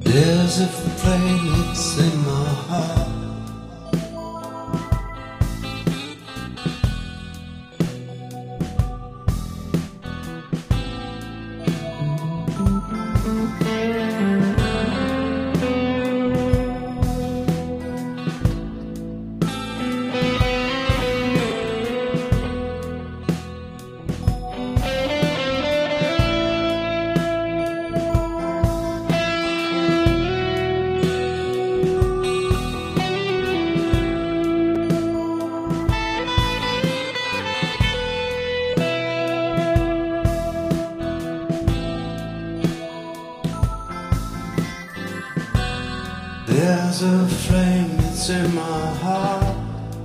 There's a flame that's in my heart. There's a flame that's in my heart.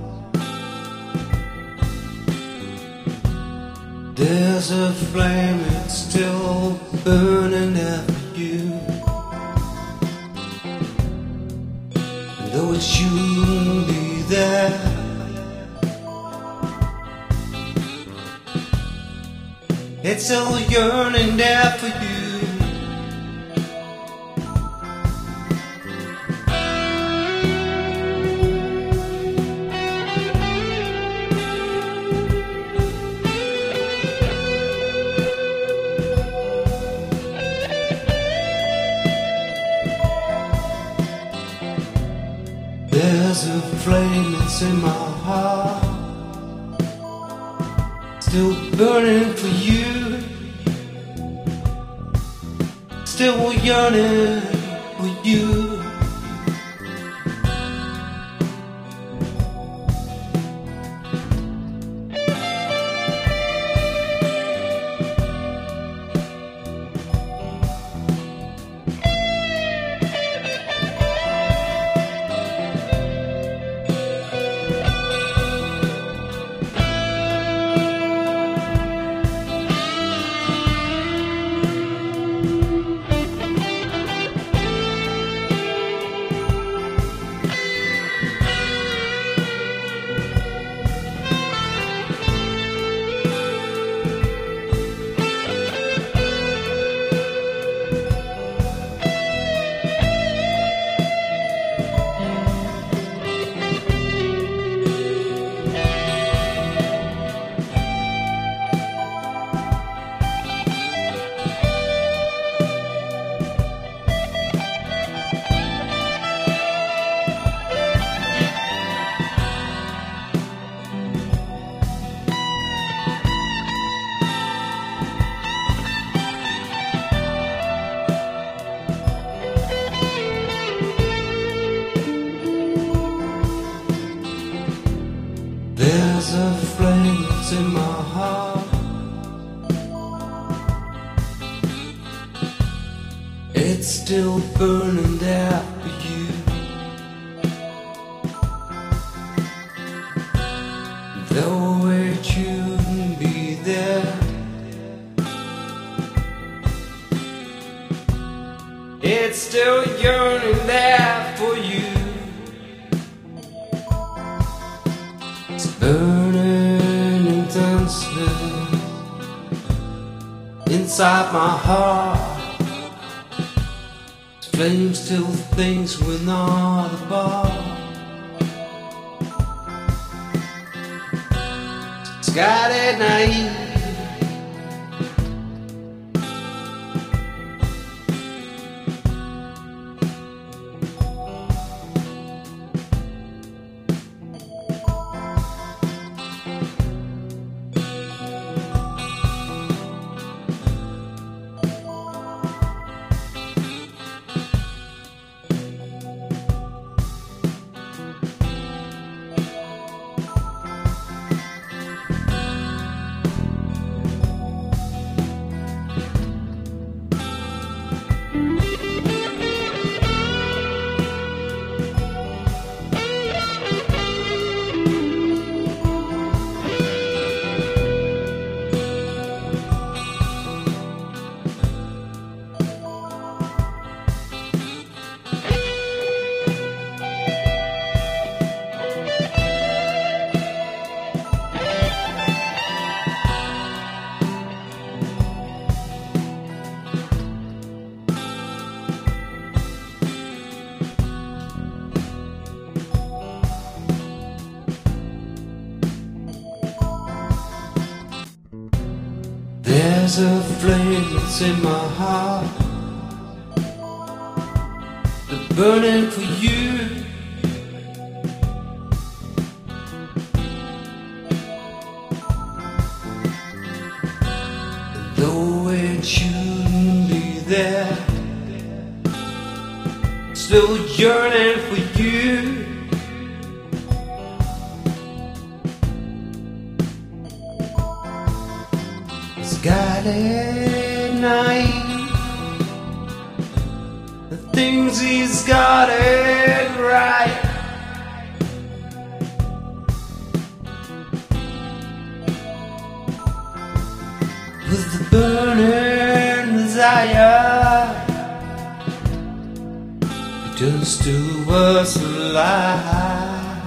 There's a flame that's still burning after you. And though it shouldn't be there, it's still yearning there for you. There's a flame that's in my heart, still burning for you, still yearning for you. There's a flame that's in my heart. It's still burning there for you. Though it shouldn't be there, it's still yearning there for you. It's burning intensely inside my heart. This flame still thinks we're not apart. It's got it naive. There's a flame that's in my heart, that's burning for you. And though it shouldn't be there, still yearning for you. It's got it night, the things he's got it right. With the burning desire, just to us alive.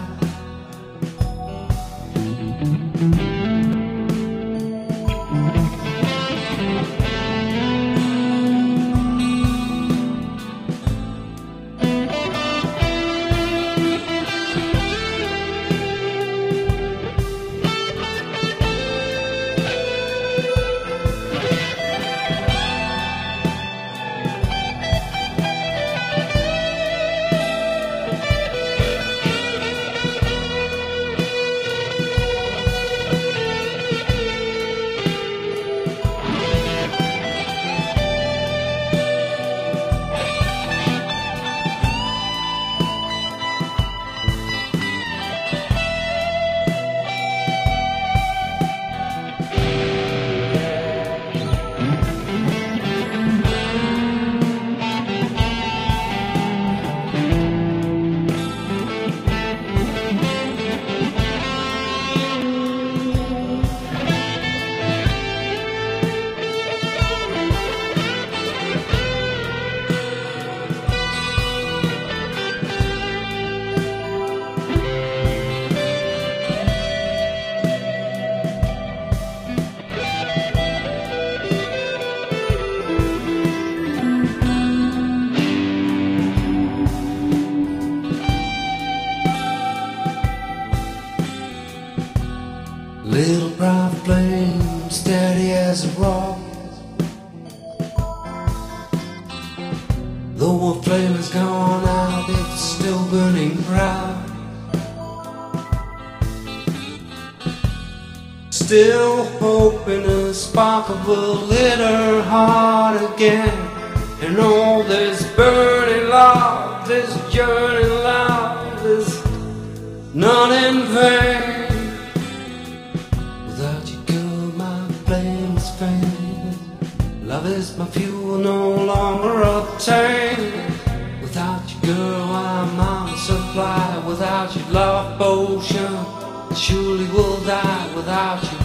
Little bright flame, steady as a rock. Though a flame has gone out, it's still burning bright. Still hoping a spark will lit her heart again. And all this burning love, this yearning love is not in vain. Without you, girl, my flame is faint. Love is my fuel, no longer obtained. Without you, girl, I'm on supply. Without you, love potion, I surely will die. Without you,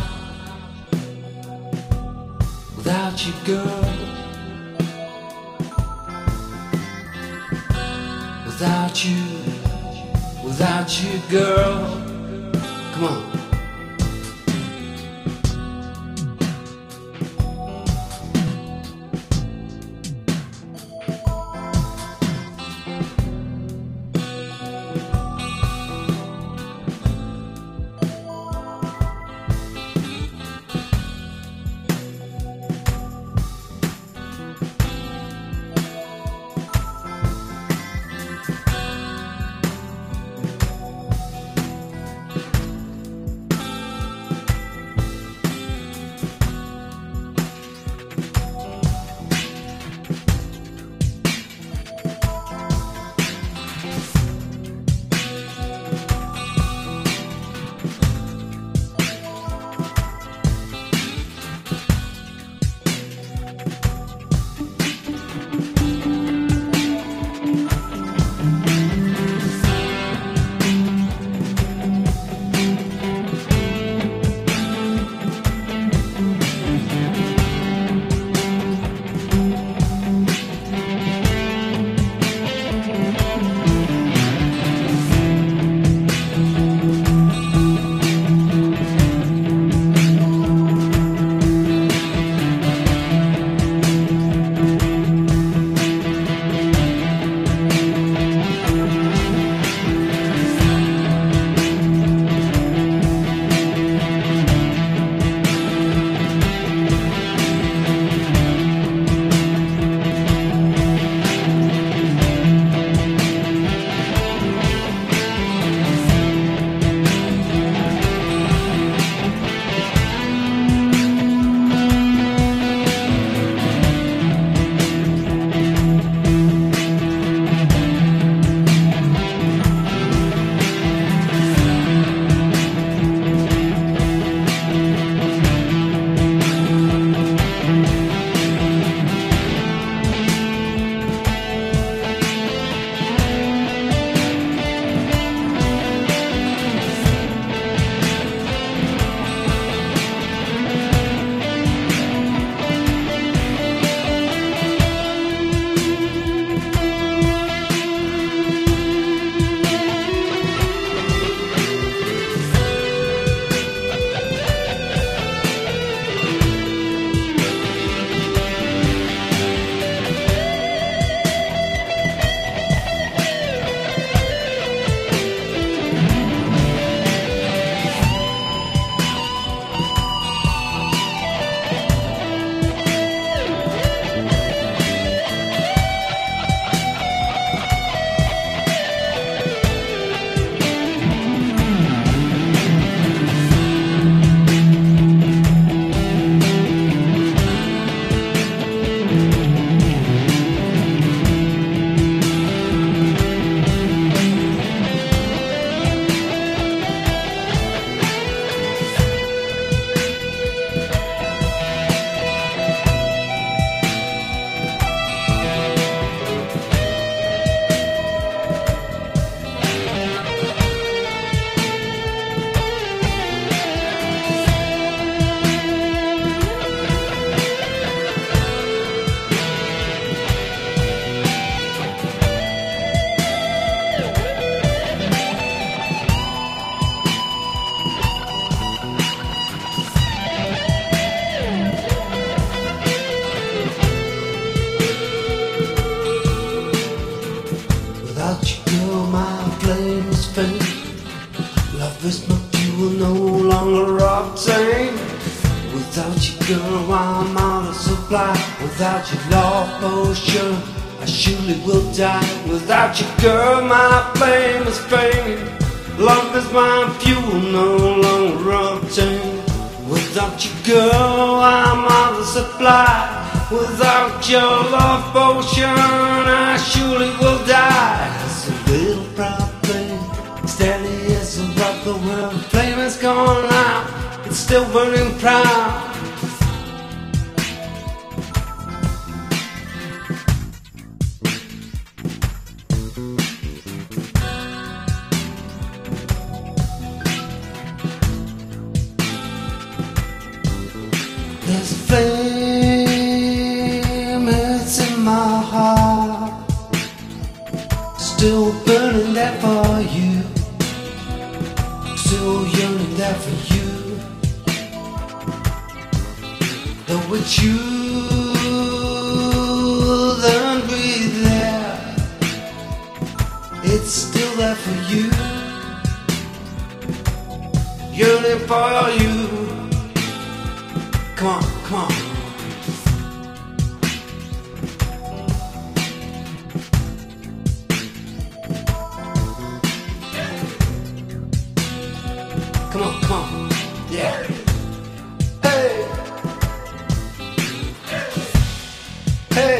girl, without you, girl. Come on. Without your love potion, I surely will die. Without you, girl, my flame is fading. Love is my fuel, no longer obtained. Without you, girl, I'm out of supply. Without your love potion, I surely will die. It's a little proud flame, steady as a rock. The world flame has gone out, it's still burning proud. There's a flame, it's in my heart, still burning there for you, still yearning there for you. Though it's you that be there, it's still there for you, yearning for you. Come on, come on. Come on, come on. Yeah. Hey. Hey.